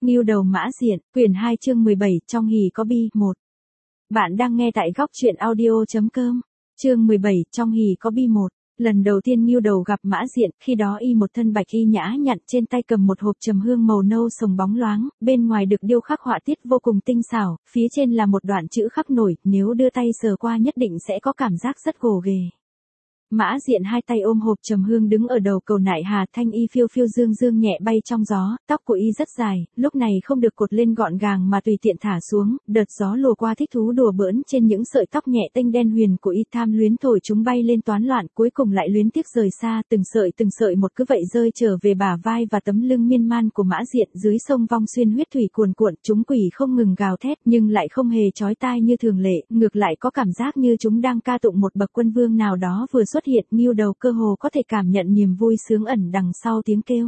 Ngưu đầu mã diện, quyển 2 chương 17, trong hỉ có bi, 1. Bạn đang nghe tại góc truyện audio.com. Chương 17, trong hỉ có bi 1. Lần đầu tiên Ngưu đầu gặp mã diện, khi đó y một thân bạch y nhã nhặn, trên tay cầm một hộp trầm hương màu nâu sồng bóng loáng, bên ngoài được điêu khắc họa tiết vô cùng tinh xảo, phía trên là một đoạn chữ khắc nổi, nếu đưa tay sờ qua nhất định sẽ có cảm giác rất gồ ghề. Mã diện hai tay ôm hộp trầm hương đứng ở đầu cầu nại hà, thanh y phiêu phiêu dương dương nhẹ bay trong gió, tóc của y rất dài, lúc này không được cột lên gọn gàng mà tùy tiện thả xuống, đợt gió lùa qua thích thú đùa bỡn trên những sợi tóc nhẹ tênh đen huyền của y, tham luyến thổi chúng bay lên toán loạn, cuối cùng lại luyến tiếc rời xa, từng sợi một cứ vậy rơi trở về bả vai và tấm lưng miên man của mã diện. Dưới sông Vong Xuyên huyết thủy cuồn cuộn, chúng quỷ không ngừng gào thét, nhưng lại không hề chói tai như thường lệ, ngược lại có cảm giác như chúng đang ca tụng một bậc quân vương nào đó vừa xuất hiện. Ngưu đầu cơ hồ có thể cảm nhận niềm vui sướng ẩn đằng sau tiếng kêu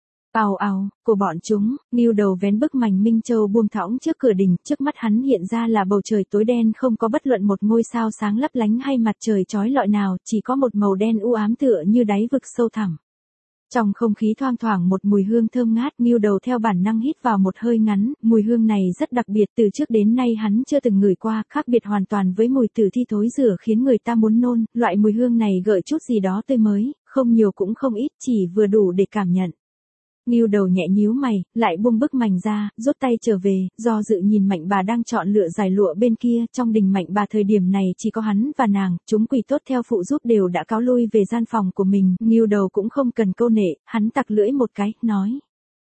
ào ào của bọn chúng. Ngưu đầu vén bức mành minh châu buông thõng trước cửa đình, trước mắt hắn hiện ra là bầu trời tối đen, không có bất luận một ngôi sao sáng lấp lánh hay mặt trời chói lọi nào, chỉ có một màu đen u ám tựa như đáy vực sâu thẳm. Trong không khí thoang thoảng một mùi hương thơm ngát, Ngưu đầu theo bản năng hít vào một hơi ngắn, mùi hương này rất đặc biệt, từ trước đến nay hắn chưa từng ngửi qua, khác biệt hoàn toàn với mùi tử thi thối rữa khiến người ta muốn nôn, loại mùi hương này gợi chút gì đó tươi mới, không nhiều cũng không ít, chỉ vừa đủ để cảm nhận. Ngưu đầu nhẹ nhíu mày, lại buông bức mành ra, rút tay trở về, do dự nhìn Mạnh bà đang chọn lựa giải lụa bên kia, trong đình Mạnh bà thời điểm này chỉ có hắn và nàng, chúng quỷ tốt theo phụ giúp đều đã cáo lui về gian phòng của mình, Ngưu đầu cũng không cần câu nệ, hắn tặc lưỡi một cái, nói.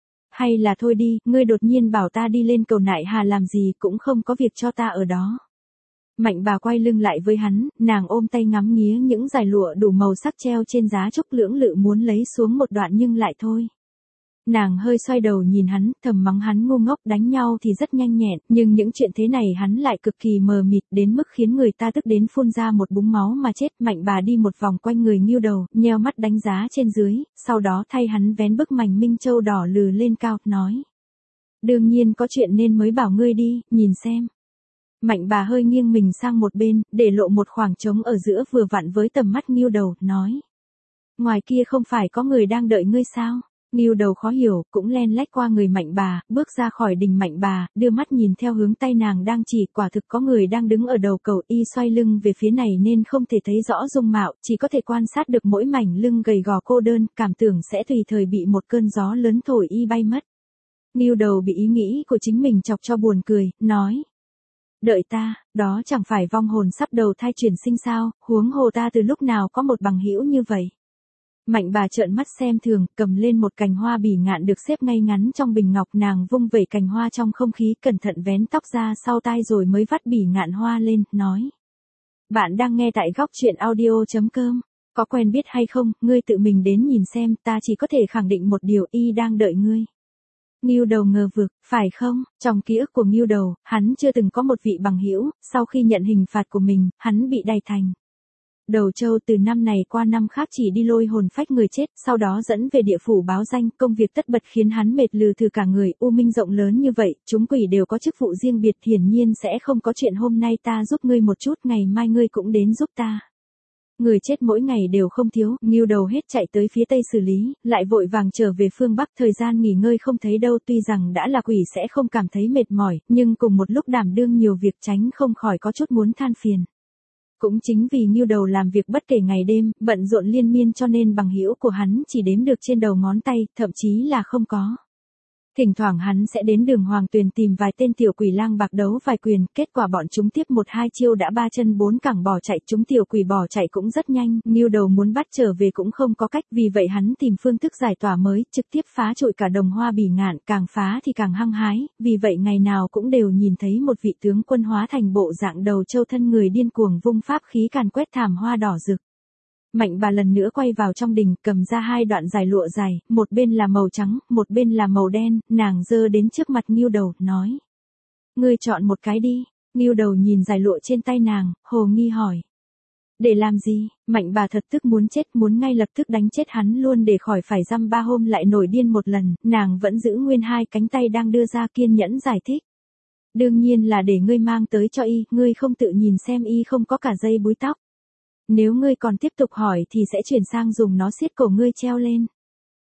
Hay là thôi đi, ngươi đột nhiên bảo ta đi lên cầu nại hà làm gì, cũng không có việc cho ta ở đó. Mạnh bà quay lưng lại với hắn, nàng ôm tay ngắm nghía những giải lụa đủ màu sắc treo trên giá trúc, lưỡng lự muốn lấy xuống một đoạn nhưng lại thôi. Nàng hơi xoay đầu nhìn hắn, thầm mắng hắn ngu ngốc, đánh nhau thì rất nhanh nhẹn, nhưng những chuyện thế này hắn lại cực kỳ mờ mịt đến mức khiến người ta tức đến phun ra một búng máu mà chết. Mạnh bà đi một vòng quanh người Ngưu đầu, nheo mắt đánh giá trên dưới, sau đó thay hắn vén bức mành minh châu đỏ lừ lên cao, nói. Đương nhiên có chuyện nên mới bảo ngươi đi, nhìn xem. Mạnh bà hơi nghiêng mình sang một bên, để lộ một khoảng trống ở giữa vừa vặn với tầm mắt Ngưu đầu, nói. Ngoài kia không phải có người đang đợi ngươi sao? Ngưu đầu khó hiểu, cũng len lách qua người Mạnh bà, bước ra khỏi đình Mạnh bà, đưa mắt nhìn theo hướng tay nàng đang chỉ, quả thực có người đang đứng ở đầu cầu, y xoay lưng về phía này nên không thể thấy rõ dung mạo, chỉ có thể quan sát được mỗi mảnh lưng gầy gò cô đơn, cảm tưởng sẽ tùy thời bị một cơn gió lớn thổi y bay mất. Ngưu đầu bị ý nghĩ của chính mình chọc cho buồn cười, nói. Đợi ta, đó chẳng phải vong hồn sắp đầu thai chuyển sinh sao, huống hồ ta từ lúc nào có một bằng hữu như vậy. Mạnh bà trợn mắt xem thường, cầm lên một cành hoa bỉ ngạn được xếp ngay ngắn trong bình ngọc, nàng vung vẩy cành hoa trong không khí, cẩn thận vén tóc ra sau tai rồi mới vắt bỉ ngạn hoa lên, nói. Bạn đang nghe tại góc truyện audio.com, có quen biết hay không, ngươi tự mình đến nhìn xem, ta chỉ có thể khẳng định một điều, y đang đợi ngươi. Ngưu đầu ngờ vực, phải không? Trong ký ức của Ngưu đầu, hắn chưa từng có một vị bằng hữu, sau khi nhận hình phạt của mình, hắn bị đày thành Đầu Châu, từ năm này qua năm khác chỉ đi lôi hồn phách người chết, sau đó dẫn về địa phủ báo danh, công việc tất bật khiến hắn mệt lừ thừ cả người. U minh rộng lớn như vậy, chúng quỷ đều có chức vụ riêng biệt, hiển nhiên sẽ không có chuyện hôm nay ta giúp ngươi một chút, ngày mai ngươi cũng đến giúp ta. Người chết mỗi ngày đều không thiếu, Ngưu đầu hết chạy tới phía tây xử lý, lại vội vàng trở về phương bắc, thời gian nghỉ ngơi không thấy đâu, tuy rằng đã là quỷ sẽ không cảm thấy mệt mỏi, nhưng cùng một lúc đảm đương nhiều việc tránh không khỏi có chút muốn than phiền. Cũng chính vì Ngưu đầu làm việc bất kể ngày đêm, bận rộn liên miên cho nên bằng hữu của hắn chỉ đếm được trên đầu ngón tay, thậm chí là không có. Thỉnh thoảng hắn sẽ đến đường Hoàng Tuyền tìm vài tên tiểu quỷ lang bạc đấu vài quyền, kết quả bọn chúng tiếp một hai chiêu đã ba chân bốn cẳng bỏ chạy, chúng tiểu quỷ bỏ chạy cũng rất nhanh, Ngưu đầu muốn bắt trở về cũng không có cách, vì vậy hắn tìm phương thức giải tỏa mới, trực tiếp phá trụi cả đồng hoa bỉ ngạn, càng phá thì càng hăng hái, vì vậy ngày nào cũng đều nhìn thấy một vị tướng quân hóa thành bộ dạng Đầu Châu, thân người điên cuồng vung pháp khí càn quét thảm hoa đỏ rực. Mạnh bà lần nữa quay vào trong đình, cầm ra hai đoạn giải lụa dài, một bên là màu trắng, một bên là màu đen, nàng giơ đến trước mặt Ngưu đầu, nói. Ngươi chọn một cái đi. Ngưu đầu nhìn giải lụa trên tay nàng, hồ nghi hỏi. Để làm gì? Mạnh bà thật tức muốn chết, muốn ngay lập tức đánh chết hắn luôn để khỏi phải dăm ba hôm lại nổi điên một lần, nàng vẫn giữ nguyên hai cánh tay đang đưa ra, kiên nhẫn giải thích. Đương nhiên là để ngươi mang tới cho y, ngươi không tự nhìn xem y không có cả dây búi tóc. Nếu ngươi còn tiếp tục hỏi thì sẽ chuyển sang dùng nó siết cổ ngươi treo lên.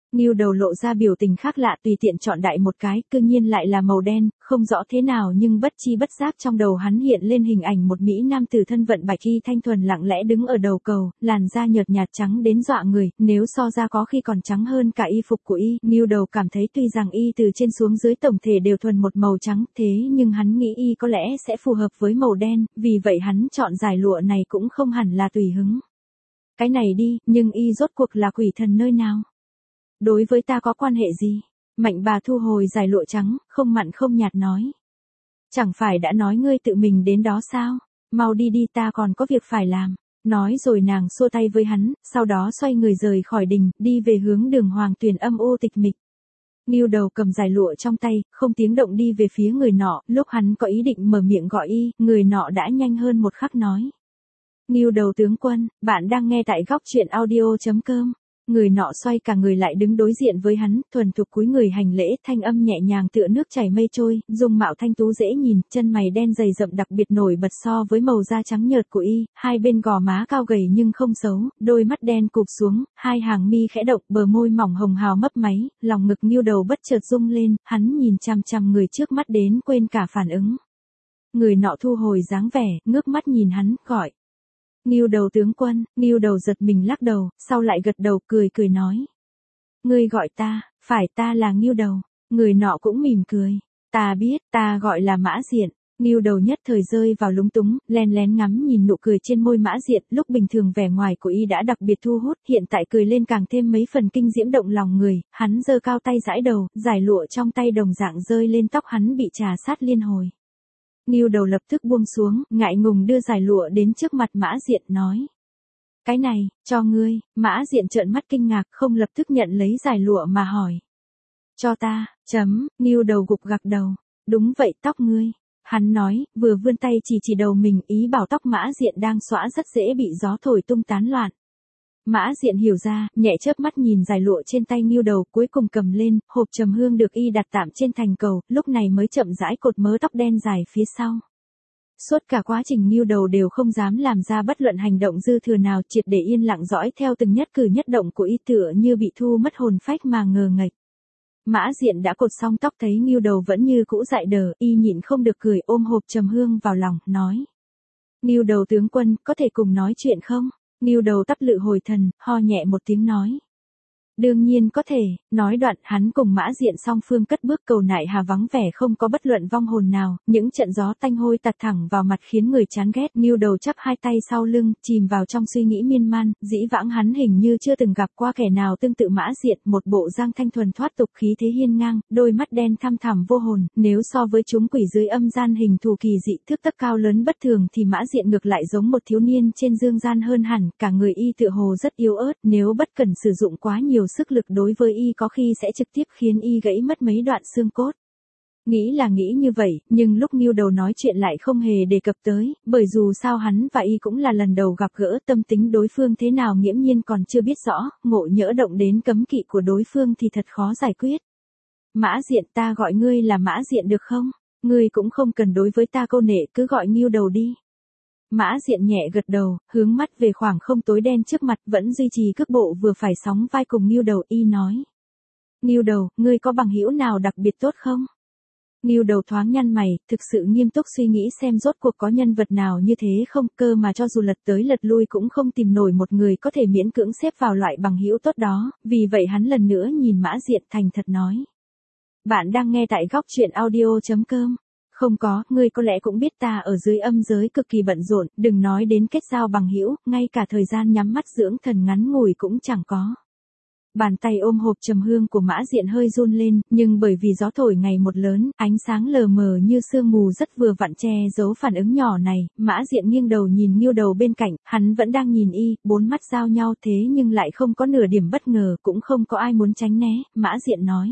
Ngưu Đầu lộ ra biểu tình khác lạ, tùy tiện chọn đại một cái, cư nhiên lại là màu đen, không rõ thế nào nhưng bất chi bất giác trong đầu hắn hiện lên hình ảnh một mỹ nam tử thân vận bạch y thanh thuần lặng lẽ đứng ở đầu cầu, làn da nhợt nhạt trắng đến dọa người, nếu so ra có khi còn trắng hơn cả y phục của y. Ngưu Đầu cảm thấy tuy rằng y từ trên xuống dưới tổng thể đều thuần một màu trắng, thế nhưng hắn nghĩ y có lẽ sẽ phù hợp với màu đen, vì vậy hắn chọn giải lụa này cũng không hẳn là tùy hứng. Cái này đi, nhưng y rốt cuộc là quỷ thần nơi nào? Đối với ta có quan hệ gì? Mạnh bà thu hồi giải lụa trắng, không mặn không nhạt nói. Chẳng phải đã nói ngươi tự mình đến đó sao? Mau đi đi, ta còn có việc phải làm. Nói rồi nàng xua tay với hắn, sau đó xoay người rời khỏi đình, đi về hướng đường Hoàng Tuyền âm u tịch mịch. Ngưu Đầu cầm giải lụa trong tay, không tiếng động đi về phía người nọ, lúc hắn có ý định mở miệng gọi y, người nọ đã nhanh hơn một khắc nói. Ngưu Đầu tướng quân, bạn đang nghe tại góc truyện audio.com. Người nọ xoay cả người lại đứng đối diện với hắn, thuần thục cúi người hành lễ, thanh âm nhẹ nhàng tựa nước chảy mây trôi, dung mạo thanh tú dễ nhìn, chân mày đen dày rậm đặc biệt nổi bật so với màu da trắng nhợt của y, hai bên gò má cao gầy nhưng không xấu, đôi mắt đen cụp xuống, hai hàng mi khẽ động, bờ môi mỏng hồng hào mấp máy, lòng ngực Ngưu Đầu bất chợt rung lên, hắn nhìn chằm chằm người trước mắt đến quên cả phản ứng. Người nọ thu hồi dáng vẻ, ngước mắt nhìn hắn, gọi. Ngưu Đầu tướng quân. Ngưu Đầu giật mình lắc đầu, sau lại gật đầu cười cười nói. Ngươi gọi ta, phải, ta là Ngưu Đầu. Người nọ cũng mỉm cười. Ta biết, ta gọi là Mã Diện. Ngưu Đầu nhất thời rơi vào lúng túng, lén lén ngắm nhìn nụ cười trên môi Mã Diện, lúc bình thường vẻ ngoài của y đã đặc biệt thu hút, hiện tại cười lên càng thêm mấy phần kinh diễm động lòng người, hắn giơ cao tay giãi đầu, giải lụa trong tay đồng dạng rơi lên tóc hắn bị trà sát liên hồi. Ngưu Đầu lập tức buông xuống, ngại ngùng đưa giải lụa đến trước mặt Mã Diện, nói. Cái này, cho ngươi. Mã Diện trợn mắt kinh ngạc, không lập tức nhận lấy giải lụa mà hỏi. Cho ta, Ngưu Đầu gục gặc đầu. Đúng vậy, tóc ngươi. Hắn nói, vừa vươn tay chỉ đầu mình, ý bảo tóc Mã Diện đang xõa rất dễ bị gió thổi tung tán loạn. Mã Diện hiểu ra, nhẹ chớp mắt nhìn giải lụa trên tay Ngưu Đầu, cuối cùng cầm lên, hộp trầm hương được y đặt tạm trên thành cầu, lúc này mới chậm rãi cột mớ tóc đen dài phía sau. Suốt cả quá trình Ngưu Đầu đều không dám làm ra bất luận hành động dư thừa nào, triệt để yên lặng dõi theo từng nhất cử nhất động của y, tựa như bị thu mất hồn phách mà ngờ nghệch. Mã Diện đã cột xong tóc thấy Ngưu Đầu vẫn như cũ dại đờ, y nhịn không được cười, ôm hộp trầm hương vào lòng, nói. Ngưu Đầu tướng quân, có thể cùng nói chuyện không? Ngưu Đầu tắp lự hồi thần, ho nhẹ một tiếng nói. Đương nhiên có thể. Nói đoạn, hắn cùng Mã Diện song phương cất bước, cầu nại hà vắng vẻ không có bất luận vong hồn nào, những trận gió tanh hôi tạt thẳng vào mặt khiến người chán ghét. Ngưu Đầu chắp hai tay sau lưng, chìm vào trong suy nghĩ miên man, dĩ vãng hắn hình như chưa từng gặp qua kẻ nào tương tự Mã Diện, một bộ giang thanh thuần thoát tục, khí thế hiên ngang, đôi mắt đen thăm thẳm vô hồn, nếu so với chúng quỷ dưới âm gian hình thù kỳ dị, thước tấc cao lớn bất thường thì Mã Diện ngược lại giống một thiếu niên trên dương gian hơn hẳn, cả người y tựa hồ rất yếu ớt, nếu bất cần sử dụng quá nhiều sức lực đối với y có khi sẽ trực tiếp khiến y gãy mất mấy đoạn xương cốt. Nghĩ là nghĩ như vậy, nhưng lúc Ngưu Đầu nói chuyện lại không hề đề cập tới, bởi dù sao hắn và y cũng là lần đầu gặp gỡ, tâm tính đối phương thế nào nghiễm nhiên còn chưa biết rõ, ngộ nhỡ động đến cấm kỵ của đối phương thì thật khó giải quyết. Mã Diện, ta gọi ngươi là Mã Diện được không? Ngươi cũng không cần đối với ta câu nệ, cứ gọi Ngưu Đầu đi. Mã Diện nhẹ gật đầu, hướng mắt về khoảng không tối đen trước mặt, vẫn duy trì cước bộ vừa phải sóng vai cùng Ngưu Đầu, y nói. Ngưu Đầu, ngươi có bằng hữu nào đặc biệt tốt không? Ngưu Đầu thoáng nhăn mày, thực sự nghiêm túc suy nghĩ xem rốt cuộc có nhân vật nào như thế không, cơ mà cho dù lật tới lật lui cũng không tìm nổi một người có thể miễn cưỡng xếp vào loại bằng hữu tốt đó, vì vậy hắn lần nữa nhìn Mã Diện thành thật nói. Bạn đang nghe tại góc truyện audio.com. Không có, ngươi có lẽ cũng biết ta ở dưới âm giới cực kỳ bận rộn, đừng nói đến kết giao bằng hữu, ngay cả thời gian nhắm mắt dưỡng thần ngắn ngủi cũng chẳng có. Bàn tay ôm hộp trầm hương của Mã Diện hơi run lên, nhưng bởi vì gió thổi ngày một lớn, ánh sáng lờ mờ như sương mù rất vừa vặn che giấu phản ứng nhỏ này, Mã Diện nghiêng đầu nhìn Ngưu Đầu bên cạnh, hắn vẫn đang nhìn y, bốn mắt giao nhau thế nhưng lại không có nửa điểm bất ngờ, cũng không có ai muốn tránh né, Mã Diện nói.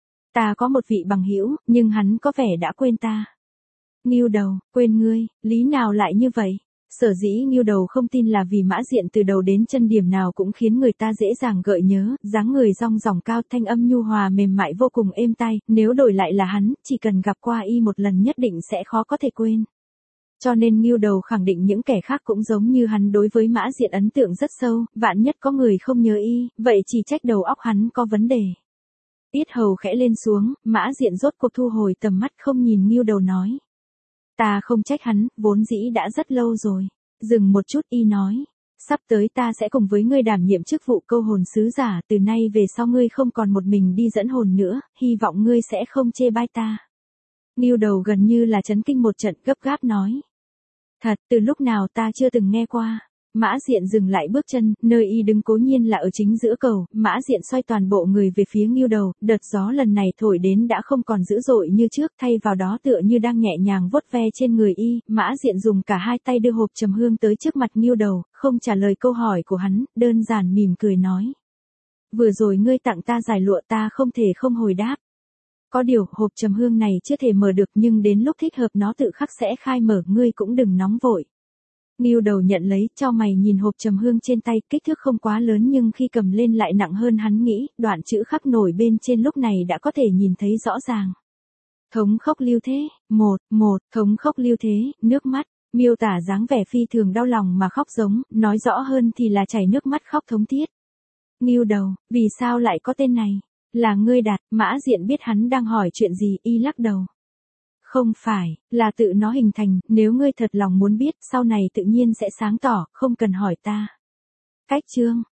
Ta có một vị bằng hữu, nhưng hắn có vẻ đã quên ta. Ngưu Đầu, quên ngươi, lý nào lại như vậy? Sở dĩ Ngưu Đầu không tin là vì Mã Diện từ đầu đến chân điểm nào cũng khiến người ta dễ dàng gợi nhớ, dáng người dong dỏng cao, thanh âm nhu hòa mềm mại vô cùng êm tai, nếu đổi lại là hắn, chỉ cần gặp qua y một lần nhất định sẽ khó có thể quên. Cho nên Ngưu Đầu khẳng định những kẻ khác cũng giống như hắn đối với Mã Diện ấn tượng rất sâu, vạn nhất có người không nhớ y, vậy chỉ trách đầu óc hắn có vấn đề. Yết hầu khẽ lên xuống, Mã Diện rốt cuộc thu hồi tầm mắt không nhìn Ngưu Đầu nói. Ta không trách hắn, vốn dĩ đã rất lâu rồi. Dừng một chút y nói. Sắp tới ta sẽ cùng với ngươi đảm nhiệm chức vụ câu hồn sứ giả, từ nay về sau ngươi không còn một mình đi dẫn hồn nữa, hy vọng ngươi sẽ không chê bai ta. Ngưu Đầu gần như là chấn kinh một trận, gấp gáp nói. Thật, từ lúc nào ta chưa từng nghe qua. Mã Diện dừng lại bước chân, nơi y đứng cố nhiên là ở chính giữa cầu, Mã Diện xoay toàn bộ người về phía Ngưu Đầu, đợt gió lần này thổi đến đã không còn dữ dội như trước, thay vào đó tựa như đang nhẹ nhàng vuốt ve trên người y, Mã Diện dùng cả hai tay đưa hộp trầm hương tới trước mặt Ngưu Đầu, không trả lời câu hỏi của hắn, đơn giản mỉm cười nói. Vừa rồi ngươi tặng ta giải lụa ta không thể không hồi đáp. Có điều, hộp trầm hương này chưa thể mở được nhưng đến lúc thích hợp nó tự khắc sẽ khai mở, ngươi cũng đừng nóng vội. Ngưu Đầu nhận lấy, cho mày nhìn hộp trầm hương trên tay, kích thước không quá lớn nhưng khi cầm lên lại nặng hơn hắn nghĩ, đoạn chữ khắc nổi bên trên lúc này đã có thể nhìn thấy rõ ràng. Thống khốc lưu thế, thống khốc lưu thế, nước mắt, miêu tả dáng vẻ phi thường đau lòng mà khóc giống, nói rõ hơn thì là chảy nước mắt khóc thống thiết. Ngưu Đầu, vì sao lại có tên này? Là ngươi đặt, Mã Diện biết hắn đang hỏi chuyện gì, y lắc đầu. Không phải, là tự nó hình thành, nếu ngươi thật lòng muốn biết, sau này tự nhiên sẽ sáng tỏ, không cần hỏi ta. Cách chương